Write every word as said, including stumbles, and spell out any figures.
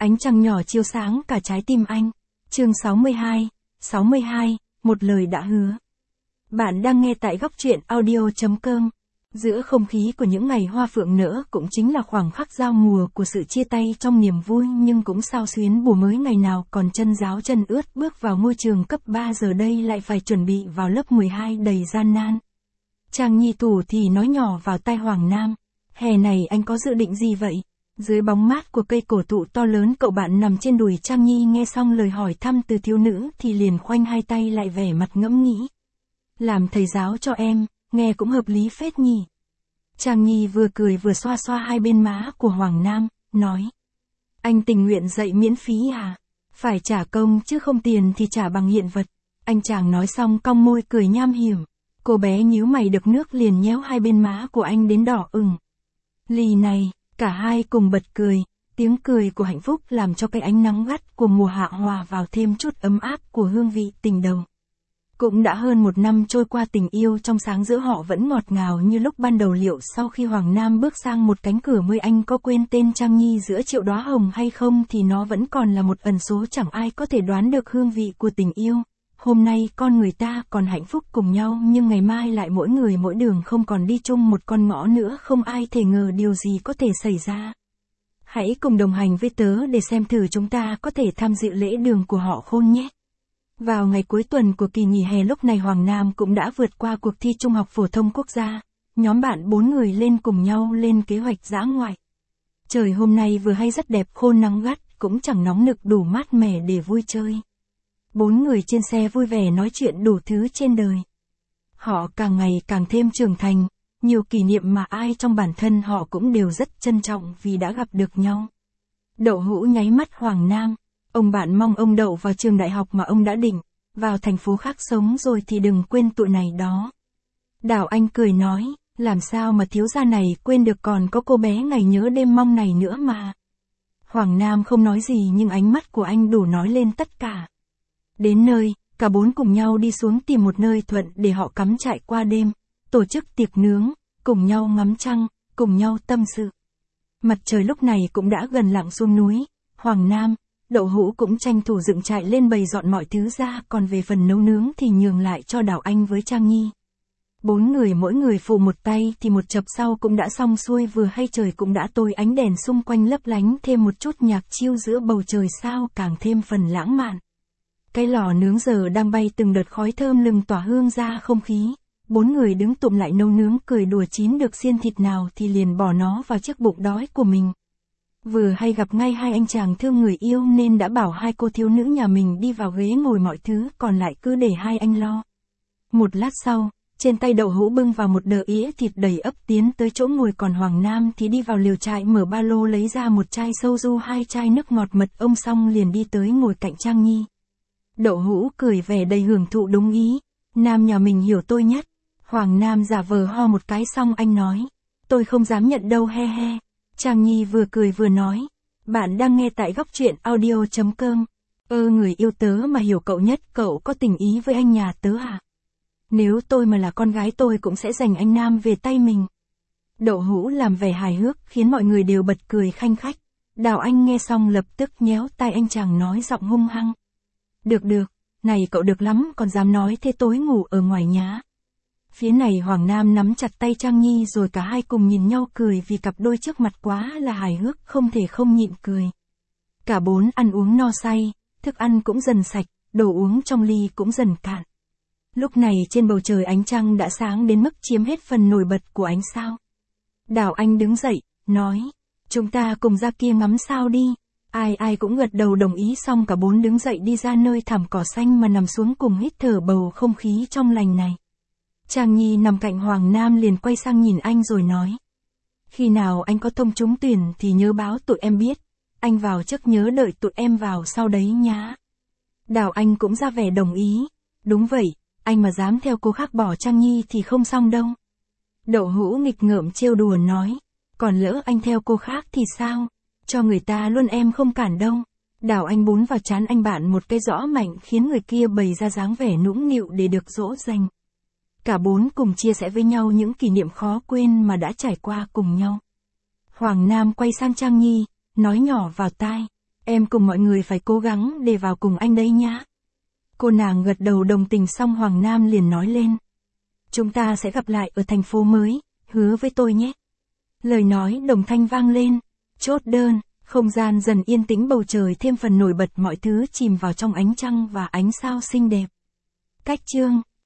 Ánh trăng nhỏ chiếu sáng cả trái tim anh. Chương sáu mươi hai, sáu mươi hai, một lời đã hứa. Bạn đang nghe tại góc truyện audio chấm com. Giữa không khí của những ngày hoa phượng nở cũng chính là khoảng khắc giao mùa của sự chia tay trong niềm vui, nhưng cũng xao xuyến bùa mới ngày nào còn chân ráo chân ướt bước vào ngôi trường cấp ba, giờ đây lại phải chuẩn bị vào lớp mười hai đầy gian nan. Trang Nhi thủ thì nói nhỏ vào tai Hoàng Nam, hè này anh có dự định gì vậy? Dưới bóng mát của cây cổ thụ to lớn, cậu bạn nằm trên đùi Trang Nhi nghe xong lời hỏi thăm từ thiếu nữ thì liền khoanh hai tay lại, vẻ mặt ngẫm nghĩ. Làm thầy giáo cho em, nghe cũng hợp lý phết nhỉ. Trang Nhi vừa cười vừa xoa xoa hai bên má của Hoàng Nam, nói. Anh tình nguyện dạy miễn phí à? Phải trả công chứ không tiền thì trả bằng hiện vật. Anh chàng nói xong cong môi cười nham hiểm. Cô bé nhíu mày được nước liền nhéo hai bên má của anh đến đỏ ửng. Lì này, cả hai cùng bật cười, tiếng cười của hạnh phúc làm cho cái ánh nắng gắt của mùa hạ hòa vào thêm chút ấm áp của hương vị tình đầu. Cũng đã hơn một năm trôi qua, tình yêu trong sáng giữa họ vẫn ngọt ngào như lúc ban đầu. Liệu sau khi Hoàng Nam bước sang một cánh cửa mới, anh có quên tên Trang Nhi giữa triệu đóa hồng hay không thì nó vẫn còn là một ẩn số chẳng ai có thể đoán được hương vị của tình yêu. Hôm nay con người ta còn hạnh phúc cùng nhau, nhưng ngày mai lại mỗi người mỗi đường, không còn đi chung một con ngõ nữa. Không ai thể ngờ điều gì có thể xảy ra. Hãy cùng đồng hành với tớ để xem thử chúng ta có thể tham dự lễ đường của họ Khôn nhé. Vào ngày cuối tuần của kỳ nghỉ hè, lúc này Hoàng Nam cũng đã vượt qua cuộc thi Trung học phổ thông quốc gia. Nhóm bạn bốn người lên cùng nhau lên kế hoạch dã ngoại. Trời hôm nay vừa hay rất đẹp, khô nắng gắt, cũng chẳng nóng nực, đủ mát mẻ để vui chơi. Bốn người trên xe vui vẻ nói chuyện đủ thứ trên đời. Họ càng ngày càng thêm trưởng thành, nhiều kỷ niệm mà ai trong bản thân họ cũng đều rất trân trọng vì đã gặp được nhau. Đậu Hũ nháy mắt Hoàng Nam. Ông bạn mong ông đậu vào trường đại học mà ông đã định, vào thành phố khác sống rồi thì đừng quên tụi này đó. Đào Anh cười nói, làm sao mà thiếu gia này quên được, còn có cô bé ngày nhớ đêm mong này nữa mà. Hoàng Nam không nói gì nhưng ánh mắt của anh đủ nói lên tất cả. Đến nơi, cả bốn cùng nhau đi xuống tìm một nơi thuận để họ cắm trại qua đêm, tổ chức tiệc nướng, cùng nhau ngắm trăng, cùng nhau tâm sự. Mặt trời lúc này cũng đã gần lặn xuống núi. Hoàng Nam, Đậu Hũ cũng tranh thủ dựng trại lên bày dọn mọi thứ ra, còn về phần nấu nướng thì nhường lại cho Đào Anh với Trang Nhi. Bốn người mỗi người phụ một tay thì một chập sau cũng đã xong xuôi, vừa hay trời cũng đã tối, ánh đèn xung quanh lấp lánh thêm một chút nhạc chiêu giữa bầu trời sao càng thêm phần lãng mạn. Cái lò nướng giờ đang bay từng đợt khói thơm lừng tỏa hương ra không khí. Bốn người đứng tụm lại nấu nướng, cười đùa, chín được xiên thịt nào thì liền bỏ nó vào chiếc bụng đói của mình. Vừa hay gặp ngay hai anh chàng thương người yêu nên đã bảo hai cô thiếu nữ nhà mình đi vào ghế ngồi, mọi thứ còn lại cứ để hai anh lo. Một lát sau, trên tay Đậu Hũ bưng vào một đờ ĩa thịt đầy ấp tiến tới chỗ ngồi, còn Hoàng Nam thì đi vào liều trại mở ba lô lấy ra một chai soju, hai chai nước ngọt mật ong, xong liền đi tới ngồi cạnh Trang Nhi. Đậu Hũ cười vẻ đầy hưởng thụ, đúng ý, Nam nhà mình hiểu tôi nhất. Hoàng Nam giả vờ ho một cái xong anh nói, tôi không dám nhận đâu, he he. Trang Nhi vừa cười vừa nói, bạn đang nghe tại góc truyện audio chấm com. Ơ người yêu tớ mà hiểu cậu nhất, cậu có tình ý với anh nhà tớ à? Nếu tôi mà là con gái tôi cũng sẽ giành anh Nam về tay mình. Đậu Hũ làm vẻ hài hước khiến mọi người đều bật cười khanh khách. Đào Anh nghe xong lập tức nhéo tai anh chàng nói giọng hung hăng. Được được, này cậu được lắm, còn dám nói thế, tối ngủ ở ngoài nhá. Phía này Hoàng Nam nắm chặt tay Trang Nhi rồi cả hai cùng nhìn nhau cười, vì cặp đôi trước mặt quá là hài hước, không thể không nhịn cười. Cả bốn ăn uống no say, thức ăn cũng dần sạch, đồ uống trong ly cũng dần cạn. Lúc này trên bầu trời ánh trăng đã sáng đến mức chiếm hết phần nổi bật của ánh sao. Đào Anh đứng dậy, nói, chúng ta cùng ra kia ngắm sao đi. Ai ai cũng gật đầu đồng ý, xong cả bốn đứng dậy đi ra nơi thảm cỏ xanh mà nằm xuống cùng hít thở bầu không khí trong lành này. Trang Nhi nằm cạnh Hoàng Nam liền quay sang nhìn anh rồi nói. Khi nào anh có thông trúng tuyển thì nhớ báo tụi em biết. Anh vào trước nhớ đợi tụi em vào sau đấy nhá. Đào Anh cũng ra vẻ đồng ý. Đúng vậy, anh mà dám theo cô khác bỏ Trang Nhi thì không xong đâu. Đậu Hũ nghịch ngợm trêu đùa nói. Còn lỡ anh theo cô khác thì sao? Cho người ta luôn, em không cản đâu. Đào Anh bún vào trán anh bạn một cái rõ mạnh khiến người kia bày ra dáng vẻ nũng nịu để được dỗ dành. Cả bốn cùng chia sẻ với nhau những kỷ niệm khó quên mà đã trải qua cùng nhau. Hoàng Nam quay sang Trang Nhi, nói nhỏ vào tai. Em cùng mọi người phải cố gắng để vào cùng anh đây nhá. Cô nàng gật đầu đồng tình xong Hoàng Nam liền nói lên. Chúng ta sẽ gặp lại ở thành phố mới, hứa với tôi nhé. Lời nói đồng thanh vang lên, chốt đơn, không gian dần yên tĩnh, bầu trời thêm phần nổi bật, mọi thứ chìm vào trong ánh trăng và ánh sao xinh đẹp. Cách chương